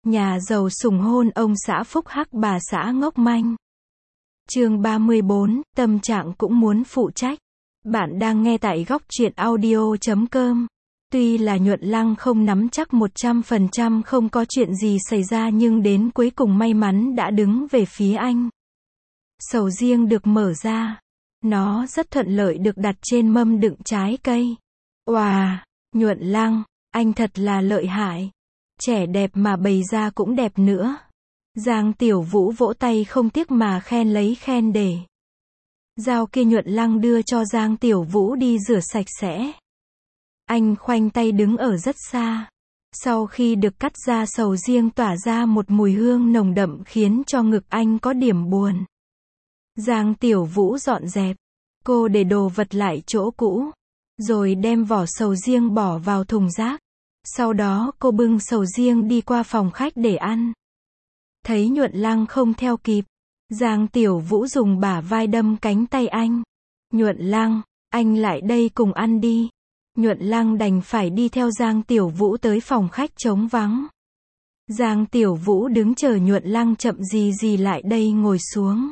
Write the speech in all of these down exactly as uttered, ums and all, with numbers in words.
Nhà giàu sủng hôn ông xã phúc hắc bà xã ngốc manh. Chương ba mươi bốn, tâm trạng cũng muốn phụ trách. Bạn đang nghe tại góc truyện audio chấm com. Tuy là Nhuận Lăng không nắm chắc một trăm phần trăm không có chuyện gì xảy ra nhưng đến cuối cùng may mắn đã đứng về phía anh. Sầu riêng được mở ra. Nó rất thuận lợi được đặt trên mâm đựng trái cây. Wow, Nhuận Lăng, anh thật là lợi hại. Trẻ đẹp mà bày ra cũng đẹp nữa. Giang Tiểu Vũ vỗ tay không tiếc mà khen lấy khen để. Dao kia Nhuận Lăng đưa cho Giang Tiểu Vũ đi rửa sạch sẽ. Anh khoanh tay đứng ở rất xa. Sau khi được cắt ra sầu riêng tỏa ra một mùi hương nồng đậm khiến cho ngực anh có điểm buồn. Giang Tiểu Vũ dọn dẹp. Cô để đồ vật lại chỗ cũ. Rồi đem vỏ sầu riêng bỏ vào thùng rác. Sau đó cô bưng sầu riêng đi qua phòng khách để ăn. Thấy Nhuận Lăng không theo kịp. Giang Tiểu Vũ dùng bả vai đâm cánh tay anh. Nhuận Lăng, anh lại đây cùng ăn đi. Nhuận Lăng đành phải đi theo Giang Tiểu Vũ tới phòng khách trống vắng. Giang Tiểu Vũ đứng chờ Nhuận Lăng chậm gì gì lại đây ngồi xuống.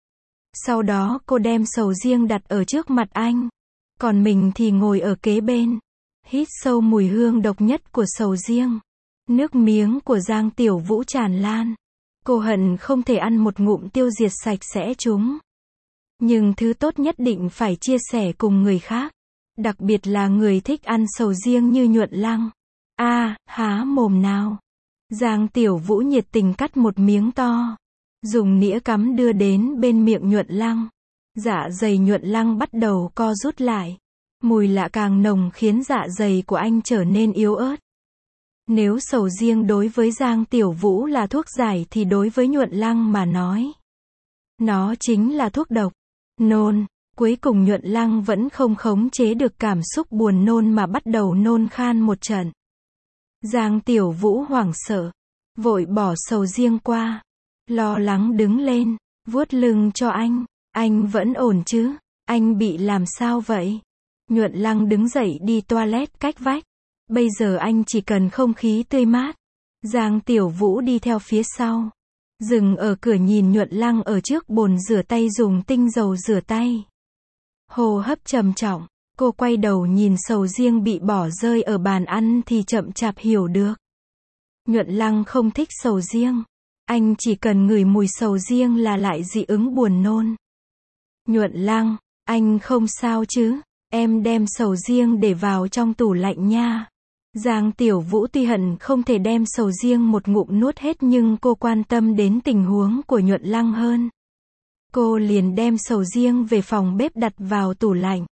Sau đó cô đem sầu riêng đặt ở trước mặt anh. Còn mình thì ngồi ở kế bên. Hít sâu mùi hương độc nhất của sầu riêng. Nước miếng của Giang Tiểu Vũ tràn lan. Cô hận không thể ăn một ngụm tiêu diệt sạch sẽ chúng. Nhưng thứ tốt nhất định phải chia sẻ cùng người khác. Đặc biệt là người thích ăn sầu riêng như Nhuận Lăng. A, à, há mồm nào. Giang Tiểu Vũ nhiệt tình cắt một miếng to. Dùng nĩa cắm đưa đến bên miệng Nhuận Lăng. Dạ dày Nhuận Lăng bắt đầu co rút lại. Mùi lạ càng nồng khiến dạ dày của anh trở nên yếu ớt. Nếu sầu riêng đối với Giang Tiểu Vũ là thuốc giải thì đối với Nhuận Lăng mà nói, nó chính là thuốc độc. Nôn. Cuối cùng Nhuận Lăng vẫn không khống chế được cảm xúc buồn nôn mà bắt đầu nôn khan một trận. Giang Tiểu Vũ hoảng sợ. Vội bỏ sầu riêng qua. Lo lắng đứng lên. Vuốt lưng cho anh. Anh vẫn ổn chứ? Anh bị làm sao vậy? Nhuận Lăng đứng dậy đi toilet cách vách. Bây giờ anh chỉ cần không khí tươi mát. Giang Tiểu Vũ đi theo phía sau. Dừng ở cửa nhìn Nhuận Lăng ở trước bồn rửa tay dùng tinh dầu rửa tay. Hô hấp trầm trọng. Cô quay đầu nhìn sầu riêng bị bỏ rơi ở bàn ăn thì chậm chạp hiểu được. Nhuận Lăng không thích sầu riêng. Anh chỉ cần ngửi mùi sầu riêng là lại dị ứng buồn nôn. Nhuận Lăng, anh không sao chứ? Em đem sầu riêng để vào trong tủ lạnh nha. Giang Tiểu Vũ tuy hận không thể đem sầu riêng một ngụm nuốt hết nhưng cô quan tâm đến tình huống của Nhuận Lăng hơn. Cô liền đem sầu riêng về phòng bếp đặt vào tủ lạnh.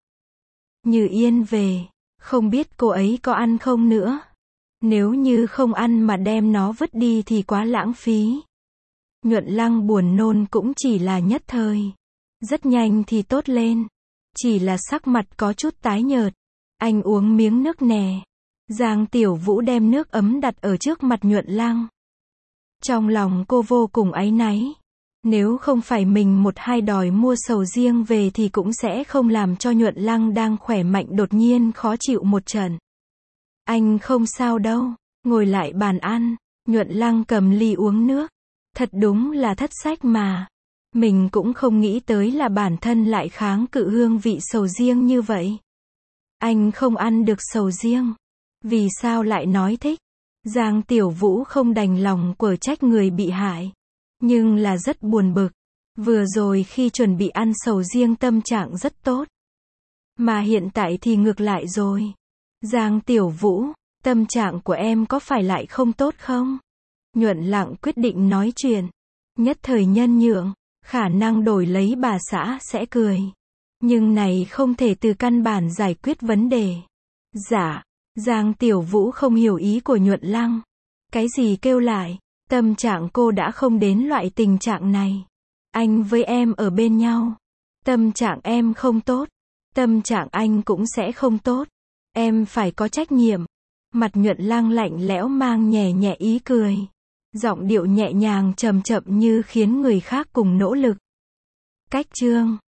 Như Yên về, không biết cô ấy có ăn không nữa. Nếu như không ăn mà đem nó vứt đi thì quá lãng phí. Nhuận Lăng buồn nôn cũng chỉ là nhất thời. Rất nhanh thì tốt lên. Chỉ là sắc mặt có chút tái nhợt. Anh uống miếng nước nè. Giang Tiểu Vũ đem nước ấm đặt ở trước mặt Nhuận Lăng. Trong lòng cô vô cùng áy náy. Nếu không phải mình một hai đòi mua sầu riêng về thì cũng sẽ không làm cho Nhuận Lăng đang khỏe mạnh đột nhiên khó chịu một trận. Anh không sao đâu. Ngồi lại bàn ăn. Nhuận Lăng cầm ly uống nước. Thật đúng là thất sách mà. Mình cũng không nghĩ tới là bản thân lại kháng cự hương vị sầu riêng như vậy. Anh không ăn được sầu riêng. Vì sao lại nói thích? Giang Tiểu Vũ không đành lòng quở trách người bị hại. Nhưng là rất buồn bực. Vừa rồi khi chuẩn bị ăn sầu riêng tâm trạng rất tốt. Mà hiện tại thì ngược lại rồi. Giang Tiểu Vũ, tâm trạng của em có phải lại không tốt không? Nhuận Lăng quyết định nói chuyện. Nhất thời nhân nhượng. Khả năng đổi lấy bà xã sẽ cười. Nhưng này không thể từ căn bản giải quyết vấn đề. Dạ. Giang Tiểu Vũ không hiểu ý của Nhuận Lăng. Cái gì kêu lại? Tâm trạng cô đã không đến loại tình trạng này. Anh với em ở bên nhau. Tâm trạng em không tốt. Tâm trạng anh cũng sẽ không tốt. Em phải có trách nhiệm. Mặt Nhuận Lăng lạnh lẽo mang nhẹ nhẹ ý cười. Giọng điệu nhẹ nhàng chậm chậm như khiến người khác cùng nỗ lực. Cách chương